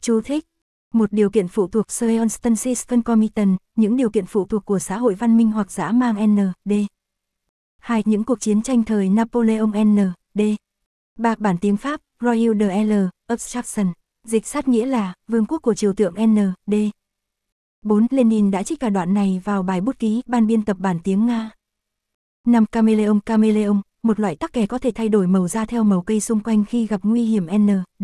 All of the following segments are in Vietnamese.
Chú thích. Một điều kiện phụ thuộc circumstances concomitant, những điều kiện phụ thuộc của xã hội văn minh hoặc dã mang N.D. 2. Những cuộc chiến tranh thời Napoleon N.D. 3. Bản tiếng Pháp, Royaume de L. Obstruction, dịch sát nghĩa là Vương quốc của triều tượng N.D. 4. Lenin đã trích cả đoạn này vào bài bút ký ban biên tập bản tiếng Nga. 5. Chameleon, một loại tắc kè có thể thay đổi màu da theo màu cây xung quanh khi gặp nguy hiểm N.D.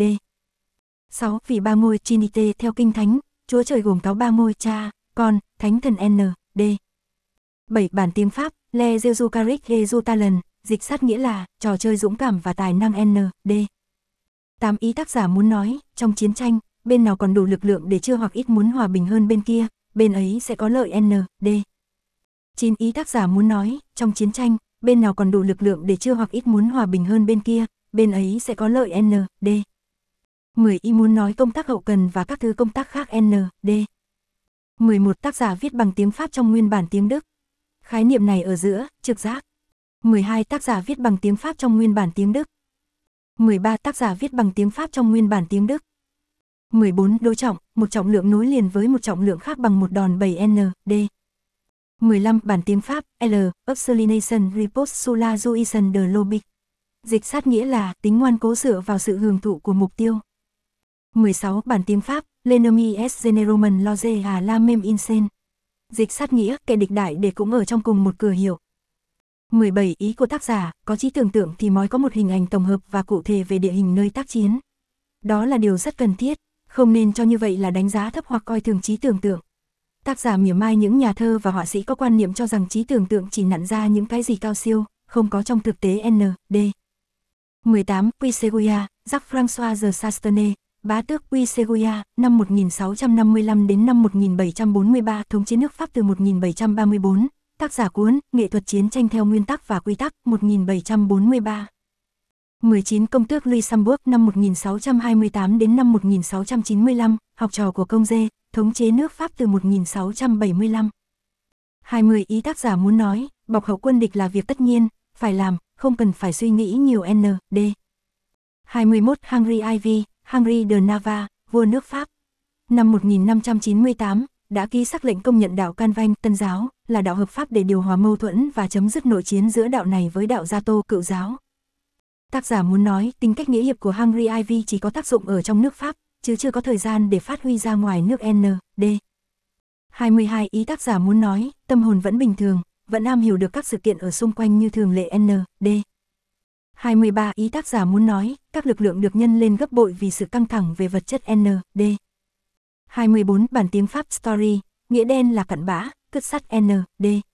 6. Vị ba ngôi Trinité theo Kinh Thánh, Chúa Trời gồm có ba ngôi Cha, Con, Thánh Thần N.D. 7. Bản tiếng Pháp, Le Jeu Caric et du Talent, dịch sát nghĩa là trò chơi dũng cảm và tài năng N.D. 8. Ý tác giả muốn nói, trong chiến tranh, bên nào còn đủ lực lượng để chưa hoặc ít muốn hòa bình hơn bên kia, bên ấy sẽ có lợi N.D. 9. Ý tác giả muốn nói, trong chiến tranh, bên nào còn đủ lực lượng để chưa hoặc ít muốn hòa bình hơn bên kia, bên ấy sẽ có lợi N.D. 10. Ý muốn nói công tác hậu cần và các thứ công tác khác N.D. 11. Tác giả viết bằng tiếng Pháp trong nguyên bản tiếng Đức. Khái niệm này ở giữa, trực giác. 12. Tác giả viết bằng tiếng Pháp trong nguyên bản tiếng Đức. 13. Tác giả viết bằng tiếng Pháp trong nguyên bản tiếng Đức. 14. Đối trọng, một trọng lượng nối liền với một trọng lượng khác bằng một đòn bẩy N.D. 15. Bản tiếng Pháp, L. Obstination repose sur la jouissance de l'objet. Dịch sát nghĩa là tính ngoan cố dựa vào sự hưởng thụ của mục tiêu. 16. Bản tiếng Pháp, L'ennemi est généralement logé à la même enseigne. Dịch sát nghĩa kẻ địch đại để cũng ở trong cùng một cửa hiệu. 17. Ý của tác giả, có trí tưởng tượng thì mới có một hình ảnh tổng hợp và cụ thể về địa hình nơi tác chiến. Đó là điều rất cần thiết, không nên cho như vậy là đánh giá thấp hoặc coi thường trí tưởng tượng. Tác giả mỉa mai những nhà thơ và họa sĩ có quan niệm cho rằng trí tưởng tượng chỉ nặn ra những cái gì cao siêu, không có trong thực tế N.D. 18. Puiseguia, Jacques-François de Chastenay, bá tước Puiseguia, năm 1655 đến năm 1743, thống chế nước Pháp từ 1734, tác giả cuốn Nghệ thuật chiến tranh theo nguyên tắc và quy tắc 1743. 19. Công tước Luxembourg năm 1628 đến năm 1695, học trò của công dê, thống chế nước Pháp từ 1675. 20. Ý tác giả muốn nói, bọc hậu quân địch là việc tất nhiên, phải làm, không cần phải suy nghĩ nhiều N.D. 21. Henry IV, Henry de Navarre, vua nước Pháp, năm 1598, đã ký sắc lệnh công nhận đạo Calvin Tân giáo là đạo hợp pháp để điều hòa mâu thuẫn và chấm dứt nội chiến giữa đạo này với đạo Gia Tô Cựu giáo. Tác giả muốn nói, tính cách nghĩa hiệp của Henry IV chỉ có tác dụng ở trong nước Pháp, chứ chưa có thời gian để phát huy ra ngoài nước N.D. 22. Ý tác giả muốn nói, tâm hồn vẫn bình thường, vẫn am hiểu được các sự kiện ở xung quanh như thường lệ N.D. 23. Ý tác giả muốn nói, các lực lượng được nhân lên gấp bội vì sự căng thẳng về vật chất N.D. 24. Bản tiếng Pháp story, nghĩa đen là cặn bã, cứt sắt N.D.